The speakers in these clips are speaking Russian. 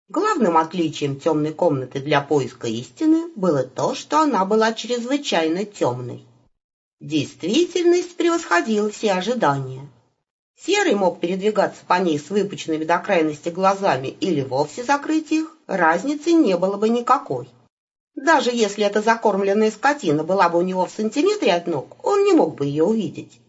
Главным отличием темной комнаты для поиска истины было то, что она была чрезвычайно темной. Действительность превосходила все ожидания. Серый мог передвигаться по ней с выпученными до крайности глазами или вовсе закрыть их, разницы не было бы никакой. Даже если эта закормленная скотина была бы у него в сантиметре от ног, он не мог бы ее увидеть.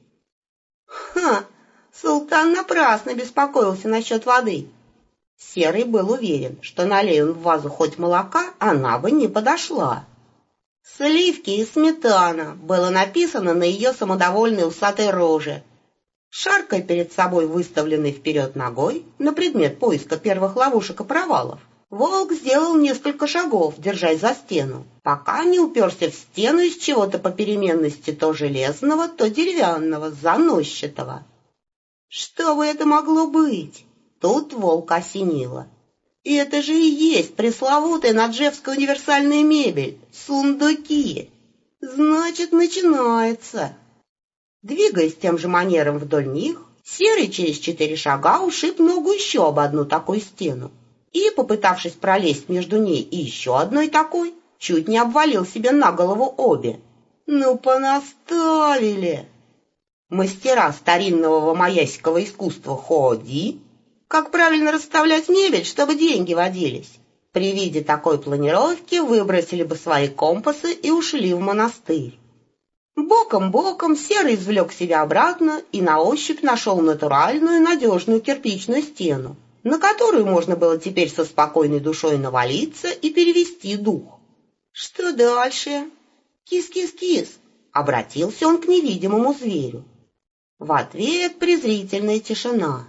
Султан напрасно беспокоился насчет воды. Серый был уверен, что налей он в вазу хоть молока, она бы не подошла. «Сливки и сметана» было написано на ее самодовольной усатой роже. Шаркая перед собой выставленной вперед ногой на предмет поиска первых ловушек и провалов, волк сделал несколько шагов, держась за стену, пока не уперся в стену из чего-то по переменности то железного, то деревянного, заносчатого. Что бы это могло быть? Тут волка осенило. И это же и есть пресловутая наджевская универсальная мебель — сундуки. Значит, начинается. Двигаясь тем же манером вдоль них, Серый через 4 шага ушиб ногу еще об одну такую стену и, попытавшись пролезть между ней и еще одной такой, чуть не обвалил себе на голову обе. Ну, понаставили! Мастера старинного вамаясского искусства Хооди, как правильно расставлять мебель, чтобы деньги водились, при виде такой планировки выбросили бы свои компасы и ушли в монастырь. Боком-боком Серый извлек себя обратно и на ощупь нашел натуральную надежную кирпичную стену, на которую можно было теперь со спокойной душой навалиться и перевести дух. Что дальше? Кис-кис-кис! Обратился он к невидимому зверю. В ответ презрительная тишина.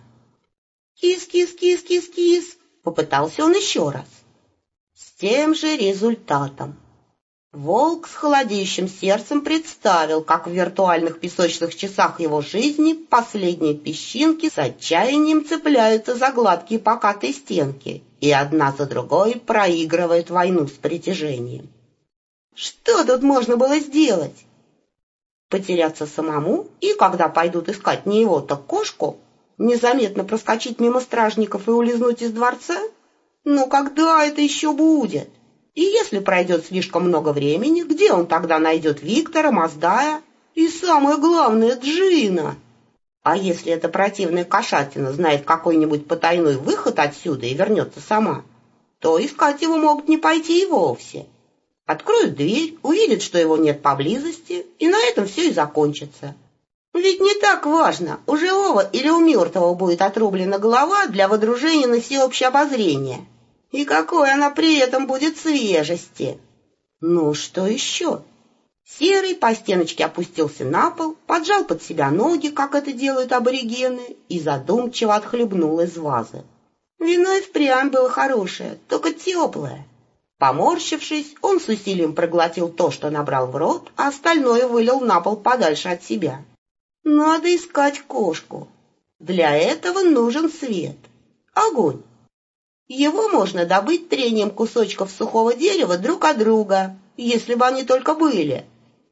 Кис-кис-кис-кис-кис! Попытался он еще раз. С тем же результатом. Волк с холодеющим сердцем представил, как в виртуальных песочных часах его жизни последние песчинки с отчаянием цепляются за гладкие покатые стенки и одна за другой проигрывают войну с притяжением. Что тут можно было сделать? Потеряться самому и, когда пойдут искать не его, так кошку, незаметно проскочить мимо стражников и улизнуть из дворца? Но когда это еще будет? И если пройдет слишком много времени, где он тогда найдет Виктора, Маздая и, самое главное, Джина? А если эта противная кошатина знает какой-нибудь потайной выход отсюда и вернется сама, то искать его могут не пойти и вовсе. Откроют дверь, увидят, что его нет поблизости, и на этом все и закончится. Ведь не так важно, у живого или у мертвого будет отрублена голова для водружения на всеобщее обозрение. И какой она при этом будет свежести! Ну, что еще? Серый по стеночке опустился на пол, поджал под себя ноги, как это делают аборигены, и задумчиво отхлебнул из вазы. Вино и впрямь было хорошее, только теплое. Поморщившись, он с усилием проглотил то, что набрал в рот, а остальное вылил на пол подальше от себя. Надо искать кошку. Для этого нужен свет. Огонь. Его можно добыть трением кусочков сухого дерева друг от друга, если бы они только были.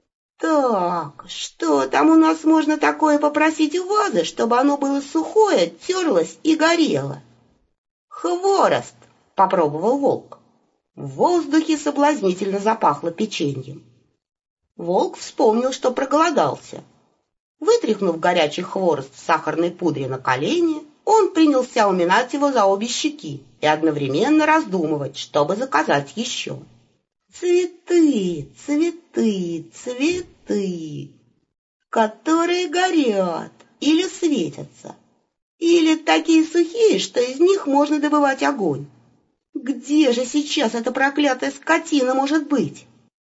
Так, что там у нас можно такое попросить у вазы, чтобы оно было сухое, терлось и горело? Хворост, попробовал волк. В воздухе соблазнительно запахло печеньем. Волк вспомнил, что проголодался. Вытряхнув горячий хворост в сахарной пудре на колени, он принялся уминать его за обе щеки и одновременно раздумывать, чтобы заказать еще. Цветы, цветы, цветы, которые горят или светятся, или такие сухие, что из них можно добывать огонь. Где же сейчас эта проклятая скотина может быть?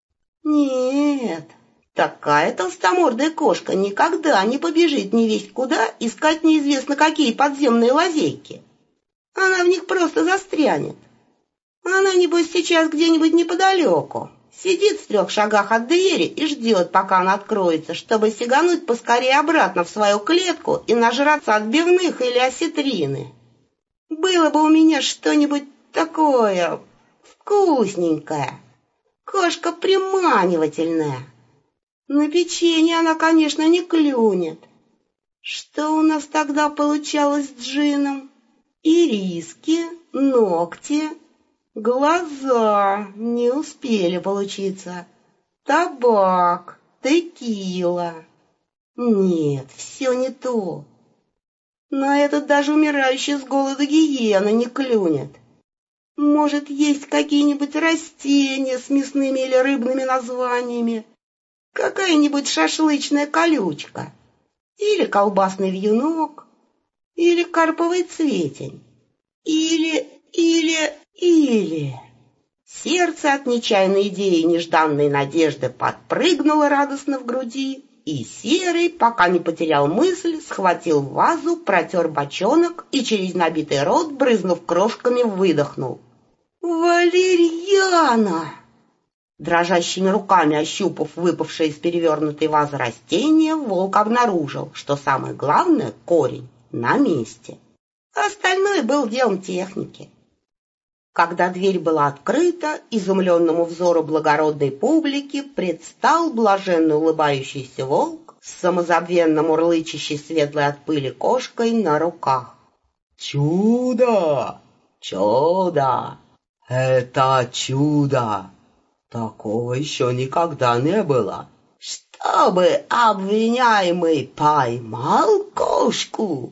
Нет, такая толстомордая кошка никогда не побежит невесть куда искать неизвестно какие подземные лазейки. Она в них просто застрянет. Она, небось, сейчас где-нибудь неподалеку. Сидит в 3 шагах от двери и ждет, пока она откроется, чтобы сигануть поскорее обратно в свою клетку и нажраться отбивных или осетрины. Было бы у меня что-нибудь такое вкусненькое. Кошка приманивательная. На печенье она, конечно, не клюнет. Что у нас тогда получалось с Джином? Ириски, ногти, Глаза не успели получиться. Табак, текила. Нет, все не то. На этот даже умирающий с голоду гиена не клюнет. Может, есть какие-нибудь растения с мясными или рыбными названиями? Какая-нибудь шашлычная колючка? Или колбасный вьюнок? Или карповый цветень? Или... Сердце от нечаянной идеи и нежданной надежды подпрыгнуло радостно в груди, и Серый, пока не потерял мысль, схватил вазу, протер бочонок и через набитый рот, брызнув крошками, выдохнул. «Валерьяна!» Дрожащими руками ощупав выпавшее из перевернутой вазы растение, волк обнаружил, что самое главное — корень на месте. Остальное было делом техники. Когда дверь была открыта, изумленному взору благородной публики предстал блаженно улыбающийся волк с самозабвенно мурлычащей светлой от пыли кошкой на руках. «Чудо! Чудо! Это чудо! Такого еще никогда не было! Чтобы обвиняемый поймал кошку?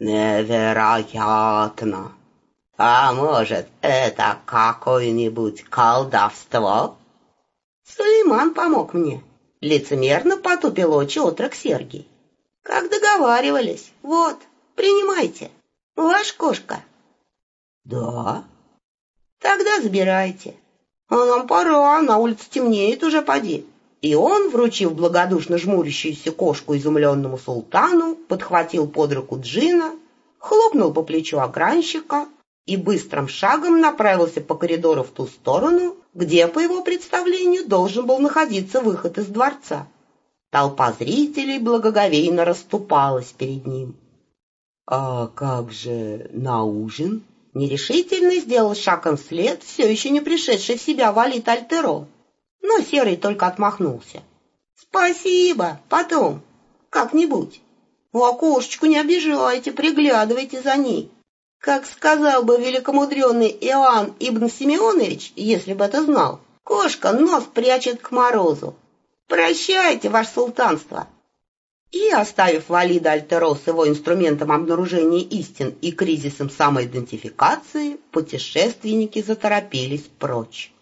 Невероятно! А может, это какое-нибудь колдовство?» Сулейман помог мне. Лицемерно потупил очи отрок Сергий. Как договаривались. Вот, принимайте. Ваша кошка. «Да?» Тогда забирайте. А нам пора, на улице темнеет уже поди. И он, вручив благодушно жмурящуюся кошку изумленному султану, подхватил под руку Джина, хлопнул по плечу охранщика и быстрым шагом направился по коридору в ту сторону, где, по его представлению, должен был находиться выход из дворца. Толпа зрителей благоговейно расступалась перед ним. «А как же на ужин?» Нерешительно сделал шагом вслед все еще не пришедший в себя Валид Альтеро, но Серый только отмахнулся. «Спасибо, потом, как-нибудь. А кошечку не обижайте, приглядывайте за ней. Как сказал бы великомудренный Иоанн ибн Симеонович, если бы это знал, кошка нос прячет к морозу. Прощайте, ваше султанство!» И, оставив Валида Альтеро с его инструментом обнаружения истин и кризисом самоидентификации, путешественники заторопились прочь.